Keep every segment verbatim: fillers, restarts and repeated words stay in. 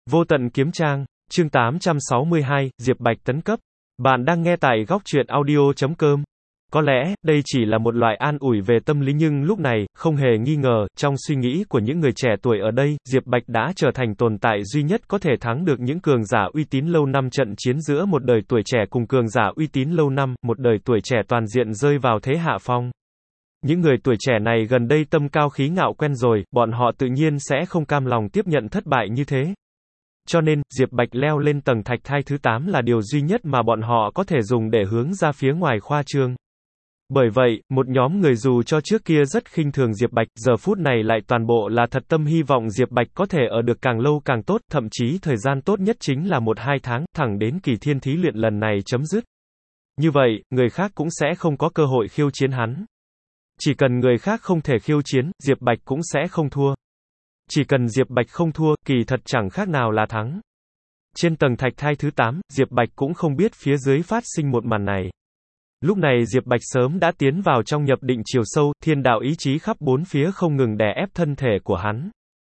Vô tận kiếm trang, chương tám trăm sáu mươi hai, Diệp Bạch tấn cấp. Bạn đang nghe tại góc truyện audio chấm com. Có lẽ, đây chỉ là một loại an ủi về tâm lý nhưng lúc này, không hề nghi ngờ, trong suy nghĩ của những người trẻ tuổi ở đây, Diệp Bạch đã trở thành tồn tại duy nhất có thể thắng được những cường giả uy tín lâu năm. Trận chiến giữa một đời tuổi trẻ cùng cường giả uy tín lâu năm, một đời tuổi trẻ toàn diện rơi vào thế hạ phong. Những người tuổi trẻ này gần đây tâm cao khí ngạo quen rồi, bọn họ tự nhiên sẽ không cam lòng tiếp nhận thất bại như thế. Cho nên, Diệp Bạch leo lên tầng thạch thai thứ tám là điều duy nhất mà bọn họ có thể dùng để hướng ra phía ngoài khoa trương. Bởi vậy, một nhóm người dù cho trước kia rất khinh thường Diệp Bạch, giờ phút này lại toàn bộ là thật tâm hy vọng Diệp Bạch có thể ở được càng lâu càng tốt, thậm chí thời gian tốt nhất chính là một hai tháng, thẳng đến kỳ thiên thí luyện lần này chấm dứt. Như vậy, người khác cũng sẽ không có cơ hội khiêu chiến hắn. Chỉ cần người khác không thể khiêu chiến, Diệp Bạch cũng sẽ không thua. Chỉ cần Diệp Bạch không thua, kỳ thật chẳng khác nào là thắng. Trên tầng thạch thai thứ tám, Diệp Bạch cũng không biết phía dưới phát sinh một màn này. Lúc này Diệp Bạch sớm đã tiến vào trong nhập định chiều sâu, thiên đạo ý chí khắp bốn phía không ngừng đè ép thân thể của hắn.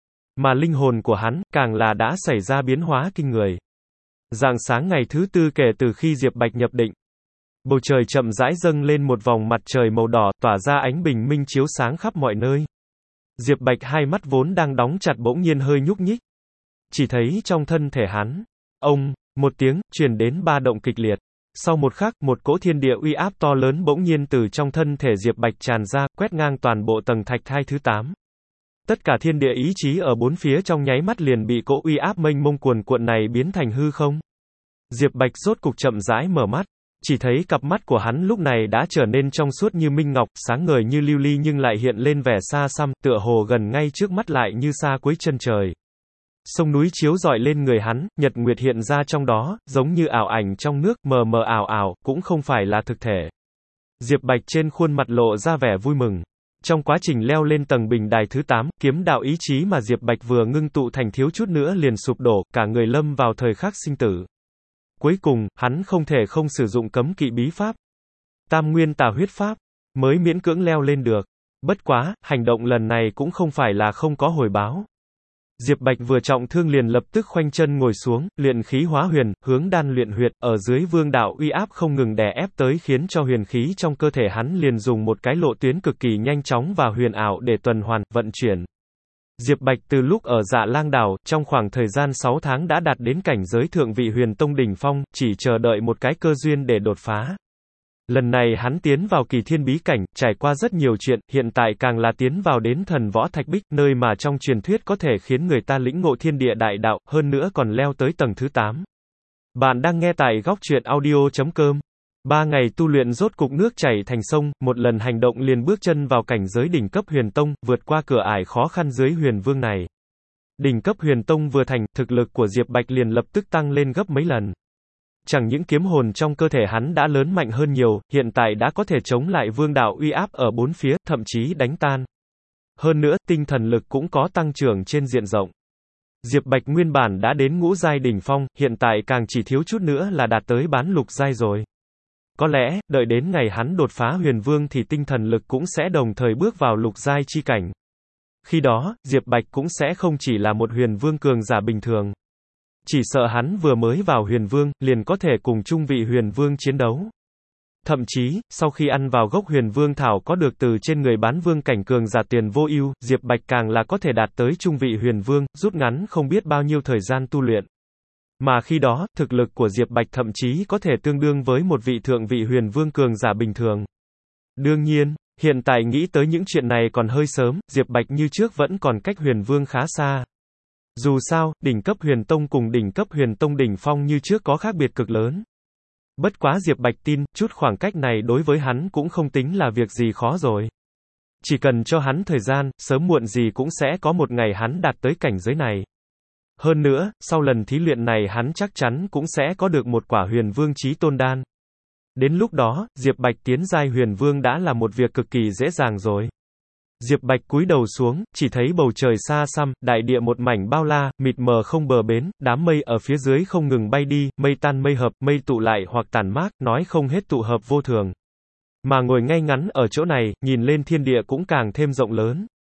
Mà linh hồn của hắn, càng là đã xảy ra biến hóa kinh người. Rạng sáng ngày thứ tư kể từ khi Diệp Bạch nhập định. Bầu trời chậm rãi dâng lên một vòng mặt trời màu đỏ, tỏa ra ánh bình minh chiếu sáng khắp mọi nơi. Diệp Bạch hai mắt vốn đang đóng chặt bỗng nhiên hơi nhúc nhích. Chỉ thấy trong thân thể hắn, ông, một tiếng, truyền đến ba động kịch liệt. Sau một khắc, một cỗ thiên địa uy áp to lớn bỗng nhiên từ trong thân thể Diệp Bạch tràn ra, quét ngang toàn bộ tầng thạch thai thứ tám. Tất cả thiên địa ý chí ở bốn phía trong nháy mắt liền bị cỗ uy áp mênh mông cuồn cuộn này biến thành hư không. Diệp Bạch rốt cục chậm rãi mở mắt. Chỉ thấy cặp mắt của hắn lúc này đã trở nên trong suốt như minh ngọc, sáng ngời như lưu ly nhưng lại hiện lên vẻ xa xăm, tựa hồ gần ngay trước mắt lại như xa cuối chân trời. Sông núi chiếu rọi lên người hắn, nhật nguyệt hiện ra trong đó, giống như ảo ảnh trong nước, mờ mờ ảo ảo, cũng không phải là thực thể. Diệp Bạch trên khuôn mặt lộ ra vẻ vui mừng. Trong quá trình leo lên tầng bình đài thứ tám, kiếm đạo ý chí mà Diệp Bạch vừa ngưng tụ thành thiếu chút nữa liền sụp đổ, cả người lâm vào thời khắc sinh tử. Cuối cùng, hắn không thể không sử dụng cấm kỵ bí pháp, Tam Nguyên Tà Huyết Pháp, mới miễn cưỡng leo lên được. Bất quá, hành động lần này cũng không phải là không có hồi báo. Diệp Bạch vừa trọng thương liền lập tức khoanh chân ngồi xuống, luyện khí hóa huyền, hướng đan luyện huyệt, ở dưới vương đạo uy áp không ngừng đè ép tới khiến cho huyền khí trong cơ thể hắn liền dùng một cái lộ tuyến cực kỳ nhanh chóng và huyền ảo để tuần hoàn, vận chuyển. Diệp Bạch từ lúc ở Dạ Lang Đảo, trong khoảng thời gian sáu tháng đã đạt đến cảnh giới thượng vị huyền tông đỉnh phong, chỉ chờ đợi một cái cơ duyên để đột phá. Lần này hắn tiến vào kỳ thiên bí cảnh, trải qua rất nhiều chuyện, hiện tại càng là tiến vào đến thần võ thạch bích, nơi mà trong truyền thuyết có thể khiến người ta lĩnh ngộ thiên địa đại đạo, hơn nữa còn leo tới tầng thứ tám. Bạn đang nghe tại góc truyện audio chấm com. Ba ngày tu luyện rốt cục nước chảy thành sông, một lần hành động liền bước chân vào cảnh giới đỉnh cấp huyền tông, vượt qua cửa ải khó khăn dưới huyền vương này. Đỉnh cấp huyền tông vừa thành, thực lực của Diệp Bạch liền lập tức tăng lên gấp mấy lần. Chẳng những kiếm hồn trong cơ thể hắn đã lớn mạnh hơn nhiều, hiện tại đã có thể chống lại vương đạo uy áp ở bốn phía, thậm chí đánh tan. Hơn nữa, tinh thần lực cũng có tăng trưởng trên diện rộng. Diệp Bạch nguyên bản đã đến ngũ giai đỉnh phong, hiện tại càng chỉ thiếu chút nữa là đạt tới bán lục giai rồi. Có lẽ, đợi đến ngày hắn đột phá huyền vương thì tinh thần lực cũng sẽ đồng thời bước vào lục giai chi cảnh. Khi đó, Diệp Bạch cũng sẽ không chỉ là một huyền vương cường giả bình thường. Chỉ sợ hắn vừa mới vào huyền vương, liền có thể cùng trung vị huyền vương chiến đấu. Thậm chí, sau khi ăn vào gốc huyền vương thảo có được từ trên người bán vương cảnh cường giả Tiền Vô Ưu, Diệp Bạch càng là có thể đạt tới trung vị huyền vương, rút ngắn không biết bao nhiêu thời gian tu luyện. Mà khi đó, thực lực của Diệp Bạch thậm chí có thể tương đương với một vị thượng vị huyền vương cường giả bình thường. Đương nhiên, hiện tại nghĩ tới những chuyện này còn hơi sớm, Diệp Bạch như trước vẫn còn cách huyền vương khá xa. Dù sao, đỉnh cấp huyền tông cùng đỉnh cấp huyền tông đỉnh phong như trước có khác biệt cực lớn. Bất quá Diệp Bạch tin, chút khoảng cách này đối với hắn cũng không tính là việc gì khó rồi. Chỉ cần cho hắn thời gian, sớm muộn gì cũng sẽ có một ngày hắn đạt tới cảnh giới này. Hơn nữa, sau lần thí luyện này hắn chắc chắn cũng sẽ có được một quả huyền vương chí tôn đan. Đến lúc đó, Diệp Bạch tiến giai huyền vương đã là một việc cực kỳ dễ dàng rồi. Diệp Bạch cúi đầu xuống, chỉ thấy bầu trời xa xăm, đại địa một mảnh bao la, mịt mờ không bờ bến, đám mây ở phía dưới không ngừng bay đi, mây tan mây hợp, mây tụ lại hoặc tản mát, nói không hết tụ hợp vô thường. Mà ngồi ngay ngắn ở chỗ này, nhìn lên thiên địa cũng càng thêm rộng lớn.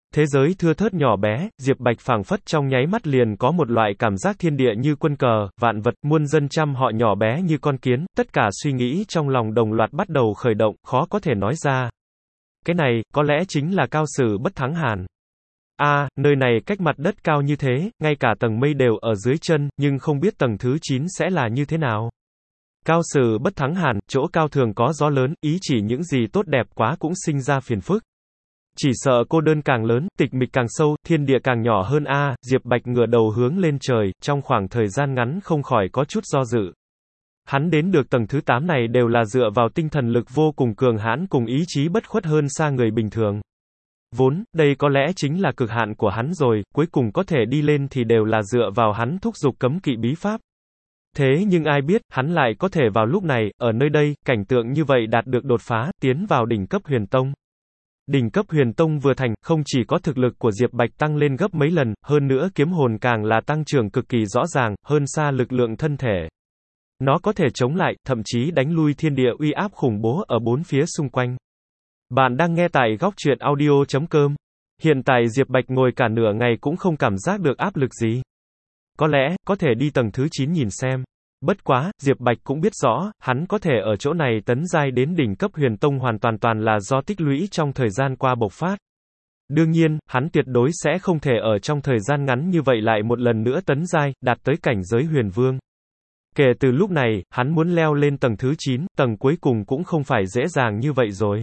Thế giới thưa thớt nhỏ bé, Diệp Bạch phảng phất trong nháy mắt liền có một loại cảm giác thiên địa như quân cờ, vạn vật, muôn dân trăm họ nhỏ bé như con kiến, tất cả suy nghĩ trong lòng đồng loạt bắt đầu khởi động, khó có thể nói ra. Cái này, có lẽ chính là cao sử bất thắng hàn. A, à, nơi này cách mặt đất cao như thế, ngay cả tầng mây đều ở dưới chân, nhưng không biết tầng thứ chín sẽ là như thế nào. Cao sử bất thắng hàn, chỗ cao thường có gió lớn, ý chỉ những gì tốt đẹp quá cũng sinh ra phiền phức. Chỉ sợ cô đơn càng lớn, tịch mịch càng sâu, thiên địa càng nhỏ hơn a. À, Diệp Bạch ngửa đầu hướng lên trời, trong khoảng thời gian ngắn không khỏi có chút do dự. Hắn đến được tầng thứ tám này đều là dựa vào tinh thần lực vô cùng cường hãn cùng ý chí bất khuất hơn xa người bình thường. Vốn, đây có lẽ chính là cực hạn của hắn rồi, cuối cùng có thể đi lên thì đều là dựa vào hắn thúc giục cấm kỵ bí pháp. Thế nhưng ai biết, hắn lại có thể vào lúc này, ở nơi đây, cảnh tượng như vậy đạt được đột phá, tiến vào đỉnh cấp huyền tông. Đỉnh cấp huyền tông vừa thành, không chỉ có thực lực của Diệp Bạch tăng lên gấp mấy lần, hơn nữa kiếm hồn càng là tăng trưởng cực kỳ rõ ràng, hơn xa lực lượng thân thể. Nó có thể chống lại, thậm chí đánh lui thiên địa uy áp khủng bố ở bốn phía xung quanh. Bạn đang nghe tại góc truyện audio chấm com. Hiện tại Diệp Bạch ngồi cả nửa ngày cũng không cảm giác được áp lực gì. Có lẽ, có thể đi tầng thứ chín nhìn xem. Bất quá, Diệp Bạch cũng biết rõ, hắn có thể ở chỗ này tấn giai đến đỉnh cấp huyền tông hoàn toàn toàn là do tích lũy trong thời gian qua bộc phát. Đương nhiên, hắn tuyệt đối sẽ không thể ở trong thời gian ngắn như vậy lại một lần nữa tấn giai, đạt tới cảnh giới huyền vương. Kể từ lúc này, hắn muốn leo lên tầng thứ chín, tầng cuối cùng cũng không phải dễ dàng như vậy rồi.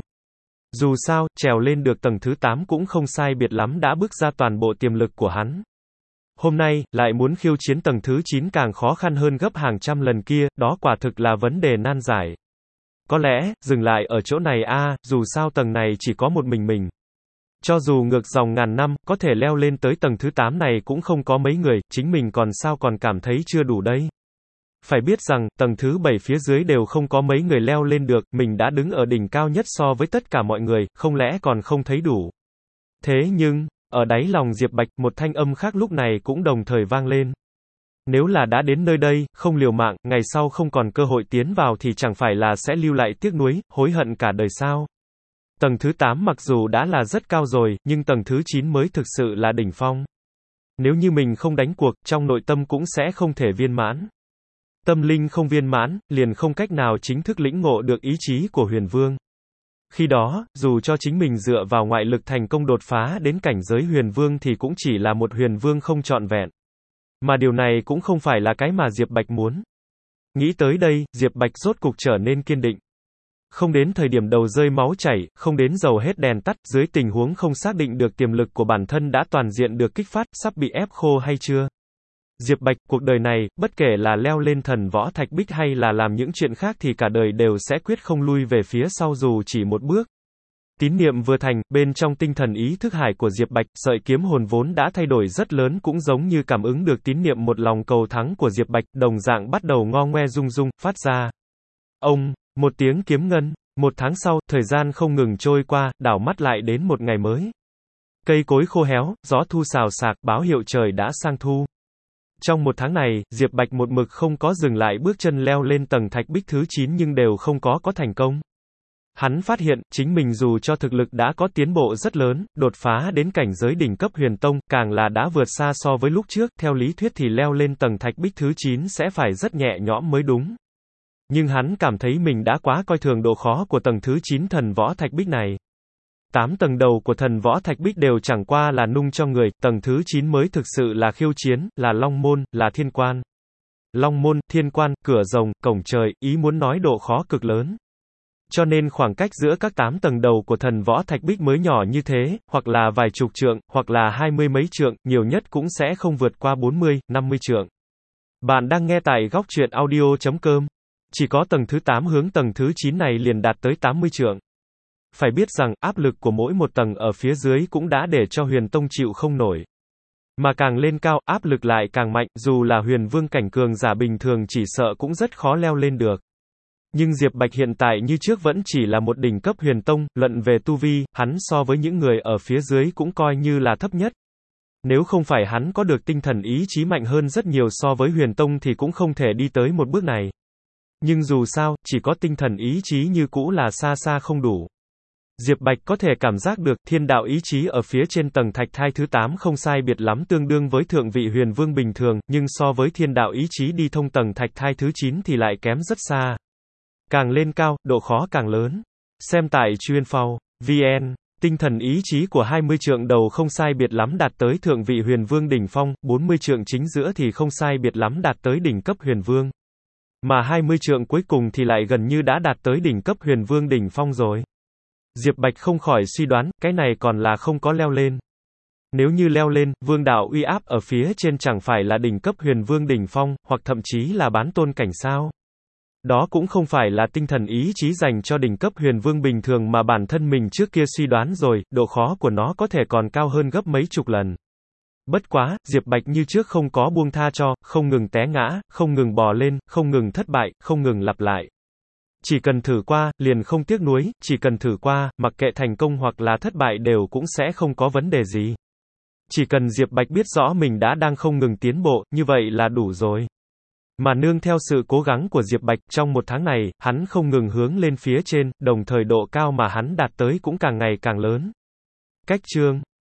Dù sao, trèo lên được tầng thứ tám cũng không sai biệt lắm đã bước ra toàn bộ tiềm lực của hắn. Hôm nay, lại muốn khiêu chiến tầng thứ chín càng khó khăn hơn gấp hàng trăm lần kia, đó quả thực là vấn đề nan giải. Có lẽ, dừng lại ở chỗ này a, à, dù sao tầng này chỉ có một mình mình. Cho dù ngược dòng ngàn năm, có thể leo lên tới tầng thứ tám này cũng không có mấy người, chính mình còn sao còn cảm thấy chưa đủ đây. Phải biết rằng, tầng thứ bảy phía dưới đều không có mấy người leo lên được, mình đã đứng ở đỉnh cao nhất so với tất cả mọi người, không lẽ còn không thấy đủ. Thế nhưng, ở đáy lòng Diệp Bạch, một thanh âm khác lúc này cũng đồng thời vang lên. Nếu là đã đến nơi đây, không liều mạng, ngày sau không còn cơ hội tiến vào thì chẳng phải là sẽ lưu lại tiếc nuối, hối hận cả đời sao. Tầng thứ tám mặc dù đã là rất cao rồi, nhưng tầng thứ chín mới thực sự là đỉnh phong. Nếu như mình không đánh cuộc, trong nội tâm cũng sẽ không thể viên mãn. Tâm linh không viên mãn, liền không cách nào chính thức lĩnh ngộ được ý chí của huyền vương. Khi đó, dù cho chính mình dựa vào ngoại lực thành công đột phá đến cảnh giới huyền vương thì cũng chỉ là một huyền vương không trọn vẹn. Mà điều này cũng không phải là cái mà Diệp Bạch muốn. Nghĩ tới đây, Diệp Bạch rốt cục trở nên kiên định. Không đến thời điểm đầu rơi máu chảy, không đến dầu hết đèn tắt, dưới tình huống không xác định được tiềm lực của bản thân đã toàn diện được kích phát, sắp bị ép khô hay chưa. Diệp Bạch, cuộc đời này, bất kể là leo lên thần võ thạch bích hay là làm những chuyện khác thì cả đời đều sẽ quyết không lui về phía sau dù chỉ một bước. Tín niệm vừa thành, bên trong tinh thần ý thức hải của Diệp Bạch, sợi kiếm hồn vốn đã thay đổi rất lớn cũng giống như cảm ứng được tín niệm một lòng cầu thắng của Diệp Bạch, đồng dạng bắt đầu ngo ngoe rung rung, phát ra. Ông, một tiếng kiếm ngân, một tháng sau, thời gian không ngừng trôi qua, đảo mắt lại đến một ngày mới. Cây cối khô héo, gió thu xào xạc, báo hiệu trời đã sang thu. Trong một tháng này, Diệp Bạch một mực không có dừng lại bước chân leo lên tầng thạch bích thứ chín nhưng đều không có có thành công. Hắn phát hiện, chính mình dù cho thực lực đã có tiến bộ rất lớn, đột phá đến cảnh giới đỉnh cấp huyền tông, càng là đã vượt xa so với lúc trước, theo lý thuyết thì leo lên tầng thạch bích thứ chín sẽ phải rất nhẹ nhõm mới đúng. Nhưng hắn cảm thấy mình đã quá coi thường độ khó của tầng thứ chín thần võ thạch bích này. Tám tầng đầu của thần võ thạch bích đều chẳng qua là nung cho người, tầng thứ chín mới thực sự là khiêu chiến, là long môn, là thiên quan. Long môn, thiên quan, cửa rồng, cổng trời, ý muốn nói độ khó cực lớn. Cho nên khoảng cách giữa các tám tầng đầu của thần võ thạch bích mới nhỏ như thế, hoặc là vài chục trượng, hoặc là hai mươi mấy trượng, nhiều nhất cũng sẽ không vượt qua bốn mươi, năm mươi trượng. Bạn đang nghe tại góc truyện audio chấm com. Chỉ có tầng thứ tám hướng tầng thứ chín này liền đạt tới tám mươi trượng. Phải biết rằng, áp lực của mỗi một tầng ở phía dưới cũng đã để cho huyền tông chịu không nổi. Mà càng lên cao, áp lực lại càng mạnh, dù là huyền vương cảnh cường giả bình thường chỉ sợ cũng rất khó leo lên được. Nhưng Diệp Bạch hiện tại như trước vẫn chỉ là một đỉnh cấp huyền tông, luận về tu vi, hắn so với những người ở phía dưới cũng coi như là thấp nhất. Nếu không phải hắn có được tinh thần ý chí mạnh hơn rất nhiều so với huyền tông thì cũng không thể đi tới một bước này. Nhưng dù sao, chỉ có tinh thần ý chí như cũ là xa xa không đủ. Diệp Bạch có thể cảm giác được, thiên đạo ý chí ở phía trên tầng thạch thai thứ tám không sai biệt lắm tương đương với thượng vị huyền vương bình thường, nhưng so với thiên đạo ý chí đi thông tầng thạch thai thứ chín thì lại kém rất xa. Càng lên cao, độ khó càng lớn. Xem tại chuyên phao, vn, tinh thần ý chí của hai mươi trượng đầu không sai biệt lắm đạt tới thượng vị huyền vương đỉnh phong, bốn mươi trượng chính giữa thì không sai biệt lắm đạt tới đỉnh cấp huyền vương. Mà hai mươi trượng cuối cùng thì lại gần như đã đạt tới đỉnh cấp huyền vương đỉnh phong rồi. Diệp Bạch không khỏi suy đoán, cái này còn là không có leo lên. Nếu như leo lên, vương đạo uy áp ở phía trên chẳng phải là đỉnh cấp huyền vương đỉnh phong, hoặc thậm chí là bán tôn cảnh sao. Đó cũng không phải là tinh thần ý chí dành cho đỉnh cấp huyền vương bình thường mà bản thân mình trước kia suy đoán rồi, độ khó của nó có thể còn cao hơn gấp mấy chục lần. Bất quá, Diệp Bạch như trước không có buông tha cho, không ngừng té ngã, không ngừng bò lên, không ngừng thất bại, không ngừng lặp lại. Chỉ cần thử qua, liền không tiếc nuối, chỉ cần thử qua, mặc kệ thành công hoặc là thất bại đều cũng sẽ không có vấn đề gì. Chỉ cần Diệp Bạch biết rõ mình đã đang không ngừng tiến bộ, như vậy là đủ rồi. Mà nương theo sự cố gắng của Diệp Bạch, trong một tháng này, hắn không ngừng hướng lên phía trên, đồng thời độ cao mà hắn đạt tới cũng càng ngày càng lớn. Cách chương